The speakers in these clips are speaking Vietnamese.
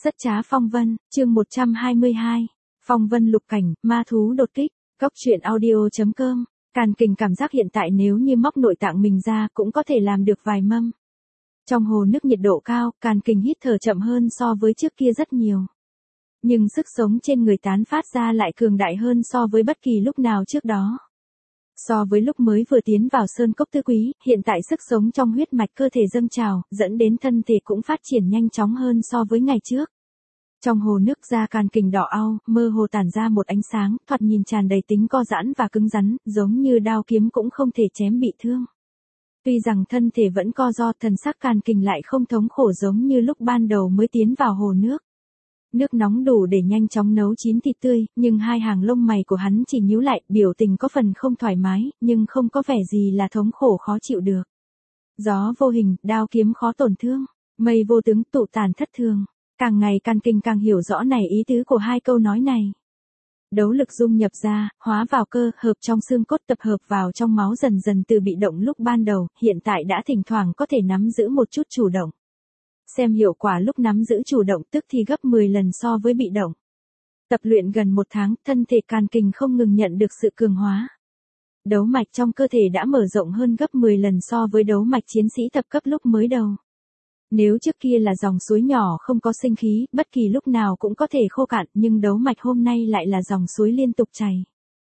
Rất trá phong vân, chương 122. Phong vân lục cảnh, ma thú đột kích. Góc truyện audio.com. Càn Kình cảm giác hiện tại nếu như móc nội tạng mình ra cũng có thể làm được vài mâm. Trong hồ nước nhiệt độ cao, Càn Kình hít thở chậm hơn so với trước kia rất nhiều. Nhưng sức sống trên người tán phát ra lại cường đại hơn so với bất kỳ lúc nào trước đó. So với lúc mới vừa tiến vào sơn cốc tứ quý, hiện tại sức sống trong huyết mạch cơ thể dâng trào, dẫn đến thân thể cũng phát triển nhanh chóng hơn so với ngày trước. Trong hồ nước da Càn Kình đỏ au, mơ hồ tản ra một ánh sáng, thoạt nhìn tràn đầy tính co giãn và cứng rắn, giống như đao kiếm cũng không thể chém bị thương. Tuy rằng thân thể vẫn co ro, thần sắc Càn Kình lại không thống khổ giống như lúc ban đầu mới tiến vào hồ nước. Nước nóng đủ để nhanh chóng nấu chín thịt tươi, nhưng hai hàng lông mày của hắn chỉ nhíu lại, biểu tình có phần không thoải mái, nhưng không có vẻ gì là thống khổ khó chịu được. Gió vô hình, đao kiếm khó tổn thương, mây vô tướng, tụ tàn thất thường. Càng ngày Càn Kình càng hiểu rõ này ý tứ của hai câu nói này. Đấu lực dung nhập ra, hóa vào cơ, hợp trong xương cốt tập hợp vào trong máu dần dần từ bị động lúc ban đầu, hiện tại đã thỉnh thoảng có thể nắm giữ một chút chủ động. Xem hiệu quả lúc nắm giữ chủ động tức thì gấp 10 lần so với bị động. Tập luyện gần 1 tháng, thân thể Càn Kình không ngừng nhận được sự cường hóa. Đấu mạch trong cơ thể đã mở rộng hơn gấp 10 lần so với đấu mạch chiến sĩ thập cấp lúc mới đầu. Nếu trước kia là dòng suối nhỏ không có sinh khí, bất kỳ lúc nào cũng có thể khô cạn, nhưng đấu mạch hôm nay lại là dòng suối liên tục chảy.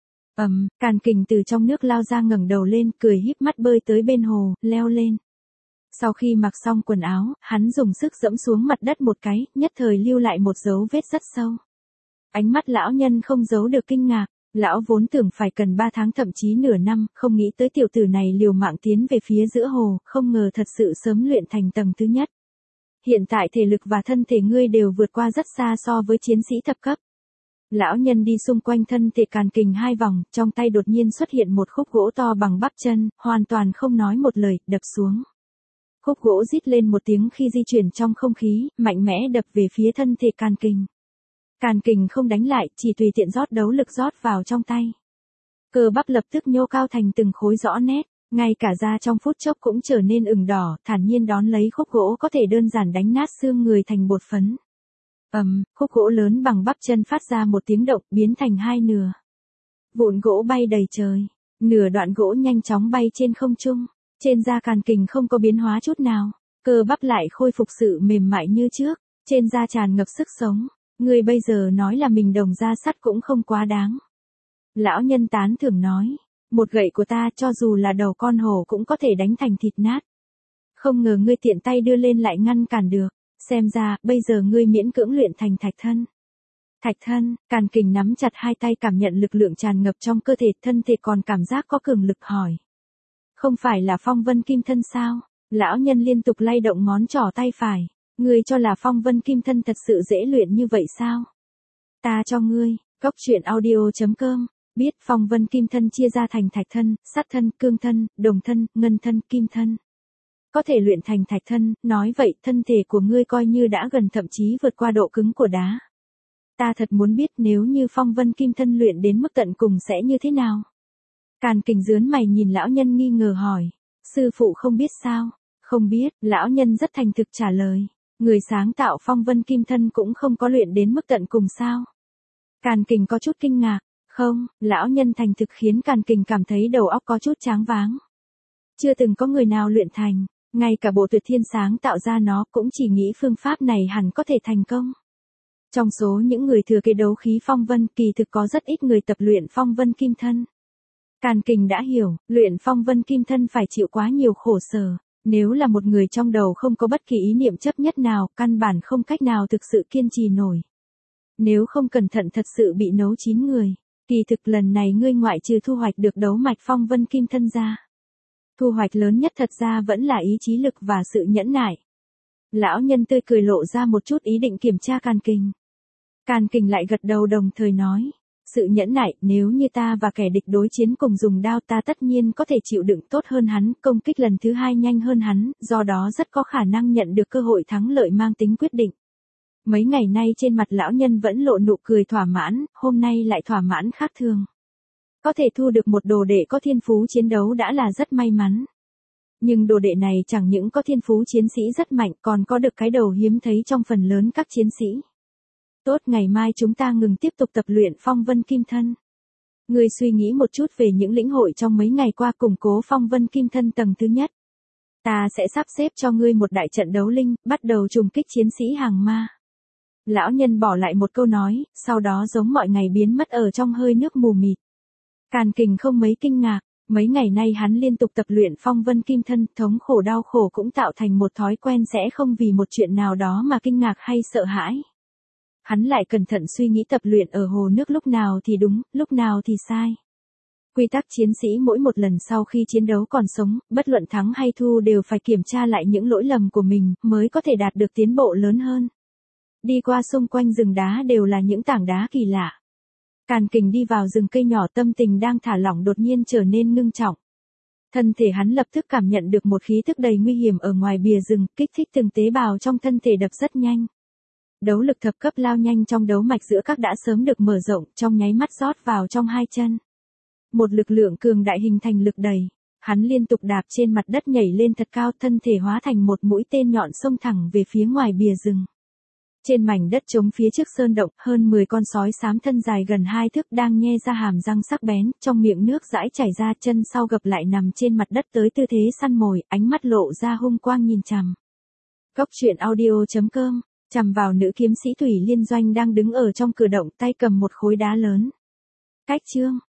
Càn Kình từ trong nước lao ra ngẩng đầu lên, cười híp mắt bơi tới bên hồ, leo lên. Sau khi mặc xong quần áo, hắn dùng sức dẫm xuống mặt đất một cái, nhất thời lưu lại một dấu vết rất sâu. Ánh mắt lão nhân không giấu được kinh ngạc, lão vốn tưởng phải cần 3 tháng thậm chí nửa năm, không nghĩ tới tiểu tử này liều mạng tiến về phía giữa hồ, không ngờ thật sự sớm luyện thành tầng thứ nhất. Hiện tại thể lực và thân thể ngươi đều vượt qua rất xa so với chiến sĩ thập cấp. Lão nhân đi xung quanh thân thể Càn Kình 2 vòng, trong tay đột nhiên xuất hiện một khúc gỗ to bằng bắp chân, hoàn toàn không nói một lời, đập xuống. Khúc gỗ rít lên một tiếng khi di chuyển trong không khí, mạnh mẽ đập về phía thân thể Càn Kình. Càn Kình không đánh lại, chỉ tùy tiện rót đấu lực rót vào trong tay. Cơ bắp lập tức nhô cao thành từng khối rõ nét, ngay cả da trong phút chốc cũng trở nên ửng đỏ, thản nhiên đón lấy khúc gỗ có thể đơn giản đánh nát xương người thành bột phấn. Khúc gỗ lớn bằng bắp chân phát ra một tiếng động, biến thành 2 nửa. Vụn gỗ bay đầy trời, nửa đoạn gỗ nhanh chóng bay trên không trung. Trên da Càn Kình không có biến hóa chút nào, cơ bắp lại khôi phục sự mềm mại như trước, trên da tràn ngập sức sống. Ngươi bây giờ nói là mình đồng da sắt cũng không quá đáng. Lão nhân tán thưởng nói, một gậy của ta cho dù là đầu con hổ cũng có thể đánh thành thịt nát. Không ngờ ngươi tiện tay đưa lên lại ngăn cản được, xem ra bây giờ ngươi miễn cưỡng luyện thành thạch thân. Thạch thân, Càn Kình nắm chặt hai tay cảm nhận lực lượng tràn ngập trong cơ thể, thân thể còn cảm giác có cường lực hỏi. Không phải là phong vân kim thân sao? Lão nhân liên tục lay động ngón trỏ tay phải. Ngươi cho là phong vân kim thân thật sự dễ luyện như vậy sao? Ta cho ngươi, góc truyện audio.com, biết phong vân kim thân chia ra thành thạch thân, sắt thân, cương thân, đồng thân, ngân thân, kim thân. Có thể luyện thành thạch thân, nói vậy thân thể của ngươi coi như đã gần thậm chí vượt qua độ cứng của đá. Ta thật muốn biết nếu như phong vân kim thân luyện đến mức tận cùng sẽ như thế nào? Càn Kình dướn mày nhìn lão nhân nghi ngờ hỏi. Sư phụ không biết sao? Không biết, lão nhân rất thành thực trả lời. Người sáng tạo phong vân kim thân cũng không có luyện đến mức tận cùng sao? Càn Kình có chút kinh ngạc. Không, lão nhân thành thực khiến Càn Kình cảm thấy đầu óc có chút choáng váng. Chưa từng có người nào luyện thành, ngay cả bộ tuyệt thiên sáng tạo ra nó cũng chỉ nghĩ phương pháp này hẳn có thể thành công. Trong số những người thừa kế đấu khí phong vân kỳ thực có rất ít người tập luyện phong vân kim thân. Càn Kình đã hiểu, luyện phong vân kim thân phải chịu quá nhiều khổ sở. Nếu là một người trong đầu không có bất kỳ ý niệm chấp nhất nào, căn bản không cách nào thực sự kiên trì nổi. Nếu không cẩn thận thật sự bị nấu chín người. Kỳ thực lần này ngươi ngoại trừ thu hoạch được đấu mạch phong vân kim thân ra. Thu hoạch lớn nhất thật ra vẫn là ý chí lực và sự nhẫn nại. Lão nhân tươi cười lộ ra một chút ý định kiểm tra Càn Kình. Càn Kình lại gật đầu đồng thời nói. Sự nhẫn nại, nếu như ta và kẻ địch đối chiến cùng dùng đao ta tất nhiên có thể chịu đựng tốt hơn hắn, công kích lần thứ 2 nhanh hơn hắn, do đó rất có khả năng nhận được cơ hội thắng lợi mang tính quyết định. Mấy ngày nay trên mặt lão nhân vẫn lộ nụ cười thỏa mãn, hôm nay lại thỏa mãn khác thường. Có thể thu được một đồ đệ có thiên phú chiến đấu đã là rất may mắn. Nhưng đồ đệ này chẳng những có thiên phú chiến sĩ rất mạnh còn có được cái đầu hiếm thấy trong phần lớn các chiến sĩ. Tốt, ngày mai chúng ta ngừng tiếp tục tập luyện phong vân kim thân. Ngươi suy nghĩ một chút về những lĩnh hội trong mấy ngày qua củng cố phong vân kim thân tầng thứ nhất. Ta sẽ sắp xếp cho ngươi một đại trận đấu linh, bắt đầu trùng kích chiến sĩ hàng ma. Lão nhân bỏ lại một câu nói, sau đó giống mọi ngày biến mất ở trong hơi nước mù mịt. Càn Kình không mấy kinh ngạc, mấy ngày nay hắn liên tục tập luyện phong vân kim thân, thống khổ đau khổ cũng tạo thành một thói quen sẽ không vì một chuyện nào đó mà kinh ngạc hay sợ hãi. Hắn lại cẩn thận suy nghĩ tập luyện ở hồ nước lúc nào thì đúng, lúc nào thì sai. Quy tắc chiến sĩ mỗi một lần sau khi chiến đấu còn sống, bất luận thắng hay thua đều phải kiểm tra lại những lỗi lầm của mình, mới có thể đạt được tiến bộ lớn hơn. Đi qua xung quanh rừng đá đều là những tảng đá kỳ lạ. Càn Kình đi vào rừng cây nhỏ, tâm tình đang thả lỏng đột nhiên trở nên ngưng trọng. Thân thể hắn lập tức cảm nhận được một khí tức đầy nguy hiểm ở ngoài bìa rừng, kích thích từng tế bào trong thân thể đập rất nhanh. Đấu lực thập cấp lao nhanh trong đấu mạch giữa các đã sớm được mở rộng, trong nháy mắt rót vào trong hai chân. Một lực lượng cường đại hình thành lực đẩy. Hắn liên tục đạp trên mặt đất nhảy lên thật cao, thân thể hóa thành một mũi tên nhọn xông thẳng về phía ngoài bìa rừng. Trên mảnh đất trống phía trước sơn động, hơn 10 con sói xám thân dài gần 2 thước đang nhe ra hàm răng sắc bén, trong miệng nước dãi chảy ra, chân sau gập lại nằm trên mặt đất tới tư thế săn mồi, ánh mắt lộ ra hung quang nhìn chằm. Cốc truyện audio.com, chằm vào nữ kiếm sĩ Thủy Liên Doanh đang đứng ở trong cửa động, tay cầm một khối đá lớn. Cách chương